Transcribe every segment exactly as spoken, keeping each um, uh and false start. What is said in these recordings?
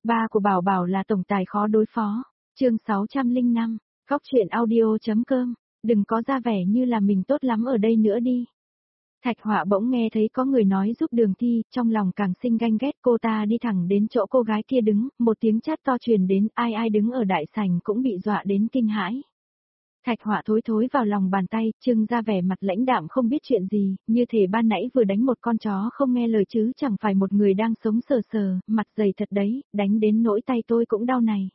Ba của Bảo Bảo là tổng tài khó đối phó. Chương sáu trăm lẻ năm, Góc truyện audio.com, đừng có ra vẻ như là mình tốt lắm ở đây nữa đi. Thạch Họa bỗng nghe thấy có người nói giúp Đường Thi, trong lòng càng sinh ganh ghét, cô ta đi thẳng đến chỗ cô gái kia đứng, một tiếng chát to truyền đến, ai ai đứng ở đại sảnh cũng bị dọa đến kinh hãi. Thạch Họa thối thối vào lòng bàn tay, trưng ra vẻ mặt lãnh đạm không biết chuyện gì, như thể ban nãy vừa đánh một con chó không nghe lời chứ chẳng phải một người đang sống sờ sờ, mặt dày thật đấy, đánh đến nỗi tay tôi cũng đau này.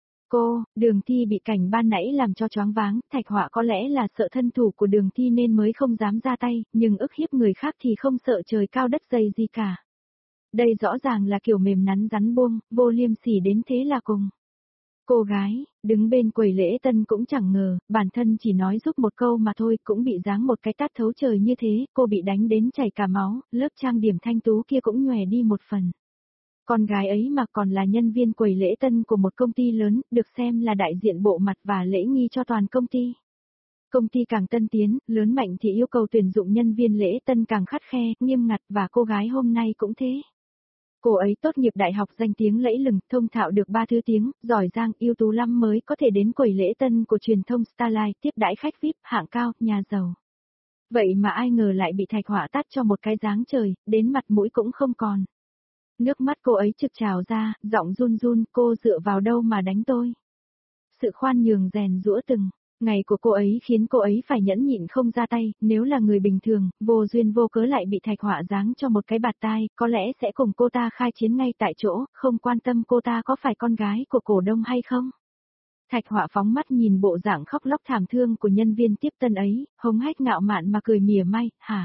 Cô, Đường Thi bị cảnh ban nãy làm cho choáng váng, Thạch Họa có lẽ là sợ thân thủ của Đường Thi nên mới không dám ra tay, nhưng ức hiếp người khác thì không sợ trời cao đất dày gì cả. Đây rõ ràng là kiểu mềm nắn rắn buông, vô liêm sỉ đến thế là cùng. Cô gái, đứng bên quầy lễ tân cũng chẳng ngờ, bản thân chỉ nói giúp một câu mà thôi cũng bị giáng một cái tát thấu trời như thế, cô bị đánh đến chảy cả máu, lớp trang điểm thanh tú kia cũng nhòe đi một phần. Con gái ấy mà còn là nhân viên quầy lễ tân của một công ty lớn, được xem là đại diện bộ mặt và lễ nghi cho toàn công ty. Công ty càng tân tiến, lớn mạnh thì yêu cầu tuyển dụng nhân viên lễ tân càng khắt khe, nghiêm ngặt và cô gái hôm nay cũng thế. Cô ấy tốt nghiệp đại học danh tiếng lẫy lừng, thông thạo được ba thứ tiếng, giỏi giang, ưu tú lắm mới có thể đến quầy lễ tân của truyền thông Starlight tiếp đãi khách vi ai pi hạng cao, nhà giàu. Vậy mà ai ngờ lại bị Thạch Họa tát cho một cái giáng trời, đến mặt mũi cũng không còn. Nước mắt cô ấy trực trào ra, giọng run run, cô dựa vào đâu mà đánh tôi. Sự khoan nhường rèn giũa từng ngày của cô ấy khiến cô ấy phải nhẫn nhịn không ra tay, nếu là người bình thường, vô duyên vô cớ lại bị Thạch Họa giáng cho một cái bạt tai, có lẽ sẽ cùng cô ta khai chiến ngay tại chỗ, không quan tâm cô ta có phải con gái của cổ đông hay không. Thạch Họa phóng mắt nhìn bộ dạng khóc lóc thảm thương của nhân viên tiếp tân ấy, hống hách ngạo mạn mà cười mỉa mai, hả?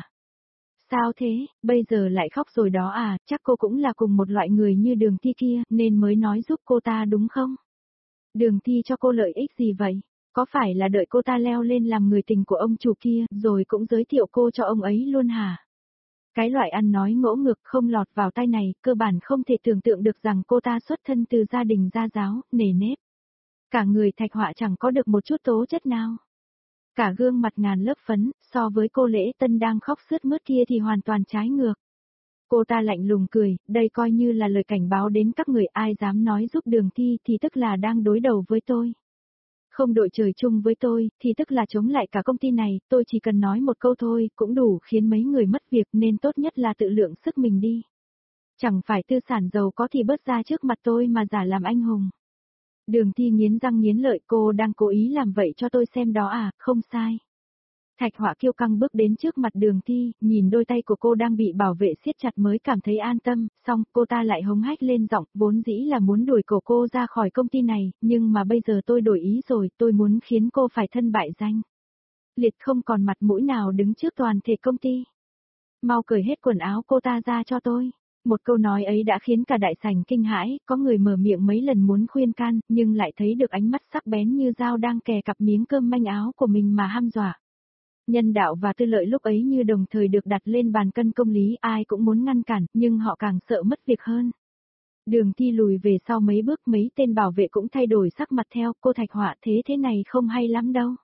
Sao thế, bây giờ lại khóc rồi đó à, chắc cô cũng là cùng một loại người như Đường Thi kia, nên mới nói giúp cô ta đúng không? Đường Thi cho cô lợi ích gì vậy? Có phải là đợi cô ta leo lên làm người tình của ông chủ kia, rồi cũng giới thiệu cô cho ông ấy luôn hả? Cái loại ăn nói ngỗ ngược không lọt vào tai này, cơ bản không thể tưởng tượng được rằng cô ta xuất thân từ gia đình gia giáo, nề nếp. Cả người Thạch Họa chẳng có được một chút tố chất nào. Cả gương mặt ngàn lớp phấn, so với cô lễ tân đang khóc sướt mướt kia thì hoàn toàn trái ngược. Cô ta lạnh lùng cười, đây coi như là lời cảnh báo đến các người, ai dám nói giúp Đường Thi thì tức là đang đối đầu với tôi. Không đội trời chung với tôi, thì tức là chống lại cả công ty này, tôi chỉ cần nói một câu thôi, cũng đủ khiến mấy người mất việc nên tốt nhất là tự lượng sức mình đi. Chẳng phải tư sản giàu có thì bớt ra trước mặt tôi mà giả làm anh hùng. Đường Thi nghiến răng nghiến lợi, cô đang cố ý làm vậy cho tôi xem đó à, không sai. Thạch Họa kiêu căng bước đến trước mặt Đường Thi, nhìn đôi tay của cô đang bị bảo vệ siết chặt mới cảm thấy an tâm, xong cô ta lại hống hách lên giọng, vốn dĩ là muốn đuổi cổ cô ra khỏi công ty này, nhưng mà bây giờ tôi đổi ý rồi, tôi muốn khiến cô phải thân bại danh liệt, không còn mặt mũi nào đứng trước toàn thể công ty. Mau cởi hết quần áo cô ta ra cho tôi. Một câu nói ấy đã khiến cả đại sảnh kinh hãi, có người mở miệng mấy lần muốn khuyên can, nhưng lại thấy được ánh mắt sắc bén như dao đang kè cặp miếng cơm manh áo của mình mà ham dọa. Nhân đạo và tư lợi lúc ấy như đồng thời được đặt lên bàn cân công lý, ai cũng muốn ngăn cản, nhưng họ càng sợ mất việc hơn. Đường Thi lùi về sau mấy bước, mấy tên bảo vệ cũng thay đổi sắc mặt theo, cô Thạch Họa thế thế này không hay lắm đâu.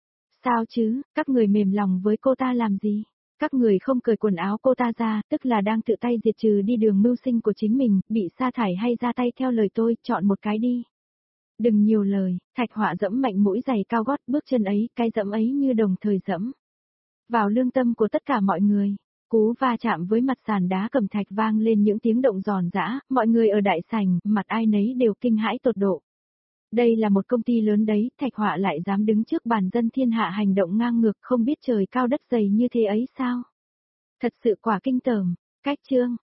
Sao chứ, các người mềm lòng với cô ta làm gì? Các người không cởi quần áo cô ta ra, tức là đang tự tay diệt trừ đi đường mưu sinh của chính mình, bị sa thải hay ra tay theo lời tôi, chọn một cái đi. Đừng nhiều lời, Thạch Họa dẫm mạnh mũi giày cao gót, bước chân ấy, cái dẫm ấy như đồng thời dẫm vào lương tâm của tất cả mọi người. Cú va chạm với mặt sàn đá cẩm thạch vang lên những tiếng động giòn giã, mọi người ở đại sảnh, mặt ai nấy đều kinh hãi tột độ. Đây là một công ty lớn đấy, Thạch Họa lại dám đứng trước bàn dân thiên hạ hành động ngang ngược, không biết trời cao đất dày như thế ấy sao? Thật sự quả kinh tởm. Cách chương